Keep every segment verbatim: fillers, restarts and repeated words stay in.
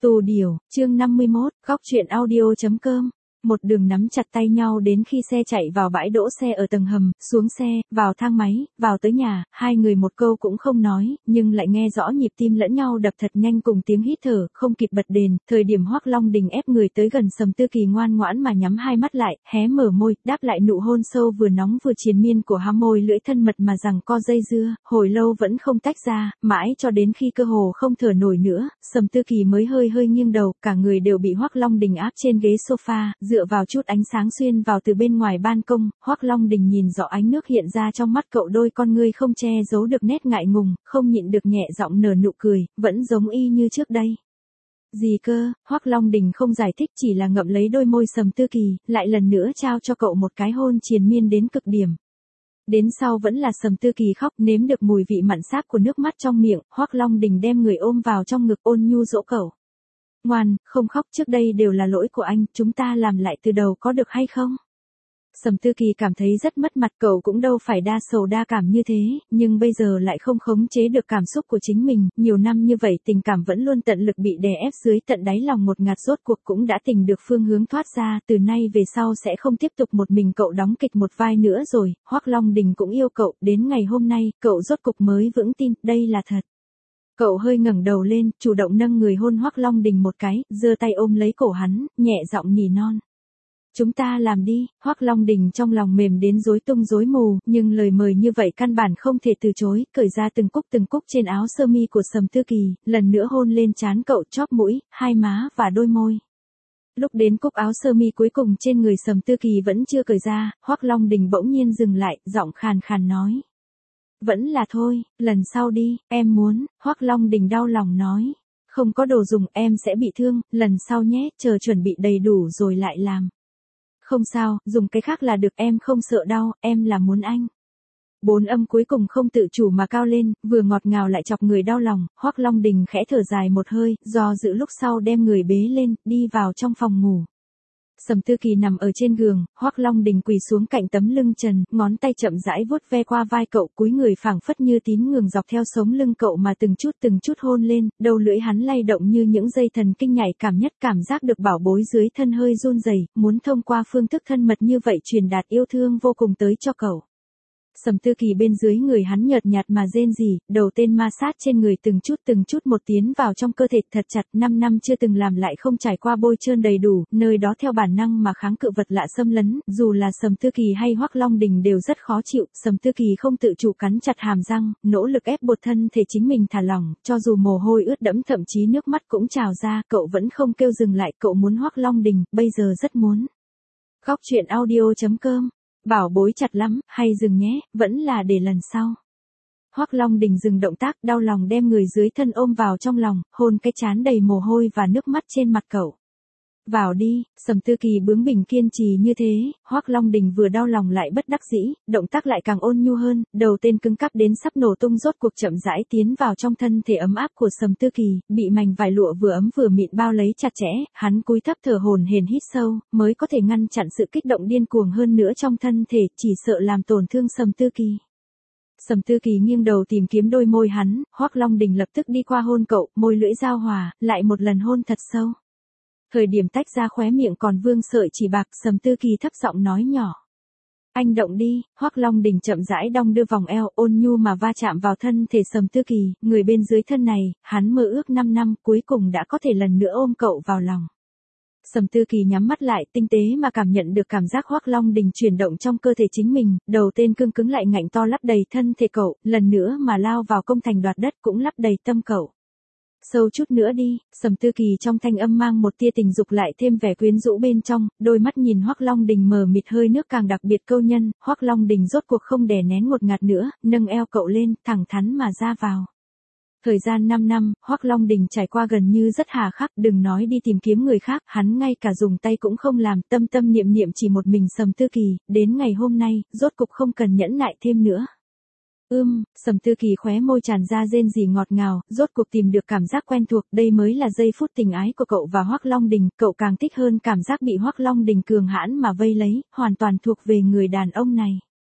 Tù Điểu, chương năm mươi mốt, góc truyện audio.com. Một đường nắm chặt tay nhau đến khi xe chạy vào bãi đỗ xe ở tầng hầm, xuống xe, vào thang máy, vào tới nhà, hai người một câu cũng không nói, nhưng lại nghe rõ nhịp tim lẫn nhau đập thật nhanh cùng tiếng hít thở, không kịp bật đèn, thời điểm Hoắc Long Đình ép người tới gần Sầm Tư Kỳ ngoan ngoãn mà nhắm hai mắt lại, hé mở môi, đáp lại nụ hôn sâu vừa nóng vừa triền miên của há môi lưỡi thân mật mà rằng co dây dưa, hồi lâu vẫn không tách ra, mãi cho đến khi cơ hồ không thở nổi nữa, Sầm Tư Kỳ mới hơi hơi nghiêng đầu, cả người đều bị Hoắc Long Đình áp trên ghế sofa, dựa vào chút ánh sáng xuyên vào từ bên ngoài ban công, Hoắc Long Đình nhìn rõ ánh nước hiện ra trong mắt cậu, đôi con ngươi không che giấu được nét ngại ngùng, không nhịn được nhẹ giọng nở nụ cười, vẫn giống y như trước đây. Gì cơ? Hoắc Long Đình không giải thích, chỉ là ngậm lấy đôi môi Sầm Tư Kỳ, lại lần nữa trao cho cậu một cái hôn triền miên đến cực điểm. Đến sau vẫn là Sầm Tư Kỳ khóc, nếm được mùi vị mặn sáp của nước mắt trong miệng, Hoắc Long Đình đem người ôm vào trong ngực ôn nhu dỗ cậu. Ngoan, không khóc, trước đây đều là lỗi của anh, chúng ta làm lại từ đầu có được hay không? Sầm Tư Kỳ cảm thấy rất mất mặt, cậu cũng đâu phải đa sầu đa cảm như thế, nhưng bây giờ lại không khống chế được cảm xúc của chính mình, nhiều năm như vậy tình cảm vẫn luôn tận lực bị đè ép dưới tận đáy lòng một ngạt, rốt cuộc cũng đã tìm được phương hướng thoát ra, từ nay về sau sẽ không tiếp tục một mình cậu đóng kịch một vai nữa rồi, Hoắc Long Đình cũng yêu cậu, đến ngày hôm nay, cậu rốt cục mới vững tin, đây là thật. Cậu hơi ngẩng đầu lên, chủ động nâng người hôn Hoắc Long Đình một cái, giơ tay ôm lấy cổ hắn, nhẹ giọng nỉ non. Chúng ta làm đi, Hoắc Long Đình trong lòng mềm đến rối tung rối mù, nhưng lời mời như vậy căn bản không thể từ chối, cởi ra từng cúc từng cúc trên áo sơ mi của Sầm Tư Kỳ, lần nữa hôn lên trán cậu, chóp mũi, hai má và đôi môi. Lúc đến cúc áo sơ mi cuối cùng trên người Sầm Tư Kỳ vẫn chưa cởi ra, Hoắc Long Đình bỗng nhiên dừng lại, giọng khàn khàn nói. Vẫn là thôi, lần sau đi, em muốn, Hoắc Long Đình đau lòng nói. Không có đồ dùng, em sẽ bị thương, lần sau nhé, chờ chuẩn bị đầy đủ rồi lại làm. Không sao, dùng cái khác là được, em không sợ đau, em là muốn anh. Bốn âm cuối cùng không tự chủ mà cao lên, vừa ngọt ngào lại chọc người đau lòng, Hoắc Long Đình khẽ thở dài một hơi, do dự lúc sau đem người bế lên, đi vào trong phòng ngủ. Sầm Tư Kỳ nằm ở trên giường, Hoắc Long Đình quỳ xuống cạnh tấm lưng trần, ngón tay chậm rãi vuốt ve qua vai cậu, cúi người phảng phất như tín ngưỡng dọc theo sống lưng cậu mà từng chút từng chút hôn lên, đầu lưỡi hắn lay động như những dây thần kinh nhạy cảm nhất, cảm giác được bảo bối dưới thân hơi run rẩy, muốn thông qua phương thức thân mật như vậy truyền đạt yêu thương vô cùng tới cho cậu. Sầm Tư Kỳ bên dưới người hắn nhợt nhạt mà rên rỉ, đầu tên ma sát trên người từng chút từng chút một tiến vào trong cơ thể thật chặt, năm năm chưa từng làm lại không trải qua bôi trơn đầy đủ, nơi đó theo bản năng mà kháng cự vật lạ xâm lấn, dù là Sầm Tư Kỳ hay Hoắc Long Đình đều rất khó chịu, Sầm Tư Kỳ không tự chủ cắn chặt hàm răng, nỗ lực ép buộc thân thể chính mình thả lỏng, cho dù mồ hôi ướt đẫm thậm chí nước mắt cũng trào ra, cậu vẫn không kêu dừng lại, cậu muốn Hoắc Long Đình, bây giờ rất muốn. Góc truyện audio.com. Bảo bối chặt lắm, hay dừng nhé, vẫn là để lần sau. Hoắc Long Đình dừng động tác, đau lòng đem người dưới thân ôm vào trong lòng, hôn cái trán đầy mồ hôi và nước mắt trên mặt cậu. Vào đi, Sầm Tư Kỳ bướng bỉnh kiên trì như thế, Hoắc Long Đình vừa đau lòng lại bất đắc dĩ, động tác lại càng ôn nhu hơn, đầu tên cứng cáp đến sắp nổ tung rốt cuộc chậm rãi tiến vào trong thân thể ấm áp của Sầm Tư Kỳ, bị mảnh vải lụa vừa ấm vừa mịn bao lấy chặt chẽ, hắn cúi thấp thở hổn hển hít sâu, mới có thể ngăn chặn sự kích động điên cuồng hơn nữa trong thân thể, chỉ sợ làm tổn thương Sầm Tư Kỳ. Sầm Tư Kỳ nghiêng đầu tìm kiếm đôi môi hắn, Hoắc Long Đình lập tức đi qua hôn cậu, môi lưỡi giao hòa, lại một lần hôn thật sâu. Thời điểm tách ra khóe miệng còn vương sợi chỉ bạc, Sầm Tư Kỳ thấp giọng nói nhỏ. Anh động đi, Hoắc Long Đình chậm rãi đong đưa vòng eo, ôn nhu mà va chạm vào thân thể Sầm Tư Kỳ, người bên dưới thân này, hắn mơ ước năm năm, cuối cùng đã có thể lần nữa ôm cậu vào lòng. Sầm Tư Kỳ nhắm mắt lại, tinh tế mà cảm nhận được cảm giác Hoắc Long Đình chuyển động trong cơ thể chính mình, đầu tên cương cứng lại ngạnh to lấp đầy thân thể cậu, lần nữa mà lao vào công thành đoạt đất cũng lấp đầy tâm cậu. Sâu chút nữa đi, Sầm Tư Kỳ trong thanh âm mang một tia tình dục lại thêm vẻ quyến rũ bên trong, đôi mắt nhìn Hoắc Long Đình mờ mịt hơi nước càng đặc biệt câu nhân, Hoắc Long Đình rốt cuộc không đè nén ngột ngạt nữa, nâng eo cậu lên, thẳng thắn mà ra vào. Thời gian năm năm, Hoắc Long Đình trải qua gần như rất hà khắc, đừng nói đi tìm kiếm người khác, hắn ngay cả dùng tay cũng không làm, tâm tâm niệm niệm chỉ một mình Sầm Tư Kỳ, đến ngày hôm nay, rốt cục không cần nhẫn nại thêm nữa. Ưm, Sầm Tư Kỳ khóe môi tràn ra rên rỉ ngọt ngào, rốt cuộc tìm được cảm giác quen thuộc, đây mới là giây phút tình ái của cậu và Hoắc Long Đình, cậu càng thích hơn cảm giác bị Hoắc Long Đình cường hãn mà vây lấy, hoàn toàn thuộc về người đàn ông này.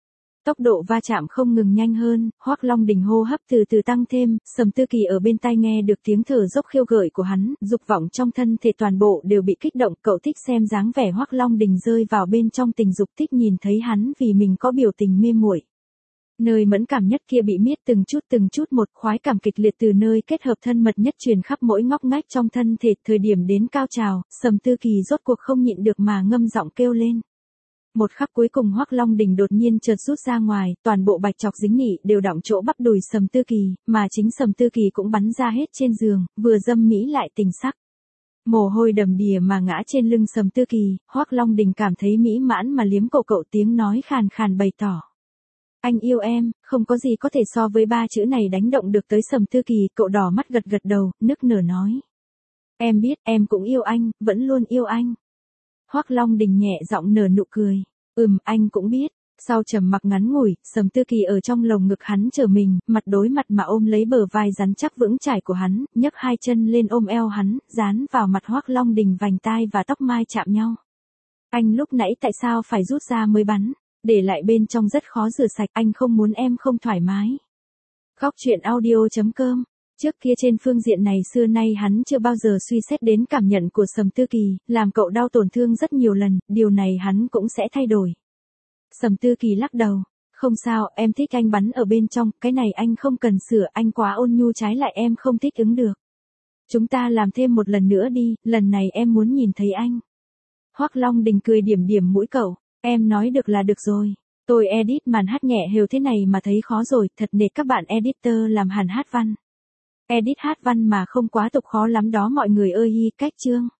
Tốc độ va chạm không ngừng nhanh hơn, Hoắc Long Đình hô hấp từ từ tăng thêm, Sầm Tư Kỳ ở bên tai nghe được tiếng thở dốc khiêu gợi của hắn, dục vọng trong thân thể toàn bộ đều bị kích động, cậu thích xem dáng vẻ Hoắc Long Đình rơi vào bên trong tình dục, thích nhìn thấy hắn vì mình có biểu tình mê muội. Nơi mẫn cảm nhất kia bị miết từng chút từng chút một, khoái cảm kịch liệt từ nơi kết hợp thân mật nhất truyền khắp mỗi ngóc ngách trong thân thể, thời điểm đến cao trào, Sầm Tư Kỳ rốt cuộc không nhịn được mà ngâm giọng kêu lên. Một khắc cuối cùng Hoắc Long Đình đột nhiên chợt rút ra ngoài, toàn bộ bạch chọc dính nị đều đọng chỗ bắp đùi Sầm Tư Kỳ, mà chính Sầm Tư Kỳ cũng bắn ra hết trên giường, vừa dâm mỹ lại tình sắc. Mồ hôi đầm đìa mà ngã trên lưng Sầm Tư Kỳ, Hoắc Long Đình cảm thấy mỹ mãn mà liếm cổ cậu, tiếng nói khàn khàn bày tỏ. Anh yêu em, không có gì có thể so với ba chữ này đánh động được tới Sầm Tư Kỳ, cậu đỏ mắt gật gật đầu, nức nở nói. Em biết, em cũng yêu anh, vẫn luôn yêu anh. Hoắc Long Đình nhẹ giọng nở nụ cười. Ừm, anh cũng biết. Sau trầm mặc ngắn ngủi, Sầm Tư Kỳ ở trong lồng ngực hắn chờ mình, mặt đối mặt mà ôm lấy bờ vai rắn chắc vững chãi của hắn, nhấc hai chân lên ôm eo hắn, dán vào mặt Hoắc Long Đình, vành tai và tóc mai chạm nhau. Anh lúc nãy tại sao phải rút ra mới bắn? Để lại bên trong rất khó rửa sạch, anh không muốn em không thoải mái. Góc truyện audio chấm com. Trước kia trên phương diện này xưa nay hắn chưa bao giờ suy xét đến cảm nhận của Sầm Tư Kỳ, làm cậu đau tổn thương rất nhiều lần, điều này hắn cũng sẽ thay đổi. Sầm Tư Kỳ lắc đầu. Không sao, em thích anh bắn ở bên trong, cái này anh không cần sửa, anh quá ôn nhu trái lại em không thích ứng được. Chúng ta làm thêm một lần nữa đi, lần này em muốn nhìn thấy anh. Hoắc Long Đình cười điểm điểm mũi cậu. Em nói được là được rồi. Tôi edit màn hát nhẹ hều thế này mà thấy khó rồi, thật nể các bạn editor làm hàn hát văn. Edit hát văn mà không quá tục khó lắm đó mọi người ơi, hi cách chương.